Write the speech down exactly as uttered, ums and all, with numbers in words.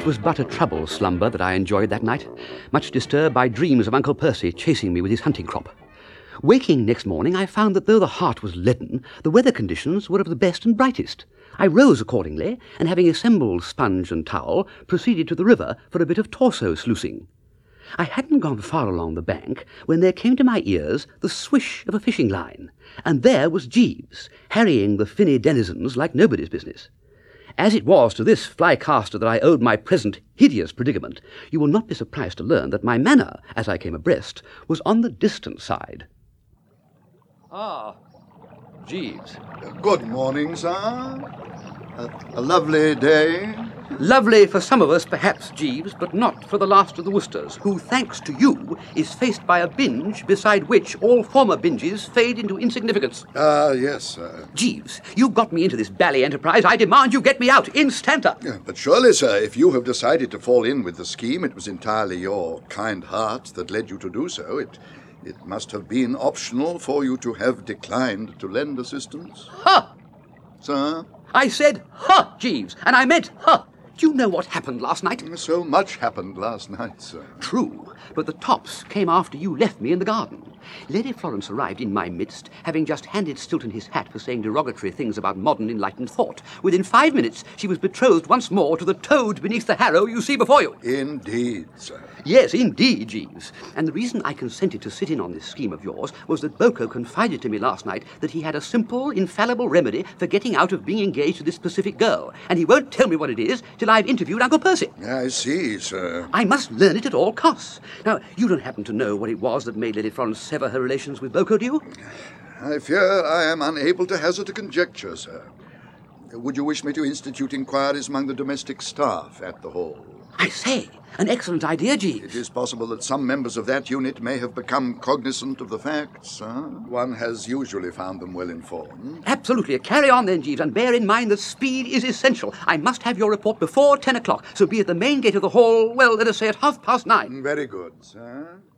was but a troubled slumber that I enjoyed that night, much disturbed by dreams of Uncle Percy chasing me with his hunting crop. Waking next morning, I found that though the heart was leaden, the weather conditions were of the best and brightest. I rose accordingly, and having assembled sponge and towel, proceeded to the river for a bit of torso sluicing. I hadn't gone far along the bank when there came to my ears the swish of a fishing line, and there was Jeeves, harrying the finny denizens like nobody's business. As it was to this fly-caster that I owed my present hideous predicament, you will not be surprised to learn that my manner, as I came abreast, was on the distant side. Ah, Jeeves. Good morning, sir. A, a lovely day. Lovely for some of us, perhaps, Jeeves, but not for the last of the Worcesters, who, thanks to you, is faced by a binge beside which all former binges fade into insignificance. Ah, uh, yes, sir. Jeeves, you got me into this bally enterprise. I demand you get me out, instanter. Yeah, but surely, sir, if you have decided to fall in with the scheme, it was entirely your kind heart that led you to do so. It... It must have been optional for you to have declined to lend assistance. Ha! Sir? I said ha, Jeeves, and I meant ha. Do you know what happened last night? So much happened last night, sir. True, but the tops came after you left me in the garden. Lady Florence arrived in my midst, having just handed Stilton his hat for saying derogatory things about modern enlightened thought. Within five minutes, she was betrothed once more to the toad beneath the harrow you see before you. Indeed, sir. Yes, indeed, Jeeves. And the reason I consented to sit in on this scheme of yours was that Boko confided to me last night that he had a simple, infallible remedy for getting out of being engaged to this specific girl, and he won't tell me what it is till I've interviewed Uncle Percy. I see, sir. I must learn it at all costs. Now, you don't happen to know what it was that made Lady Florence sever her relations with Boko, do you? I fear I am unable to hazard a conjecture, sir. Would you wish me to institute inquiries among the domestic staff at the Hall? I say, an excellent idea, Jeeves. It is possible that some members of that unit may have become cognizant of the facts, sir. One has usually found them well informed. Absolutely. Carry on then, Jeeves, and bear in mind that speed is essential. I must have your report before ten o'clock, so be at the main gate of the Hall, well, let us say at half past nine. Very good, sir.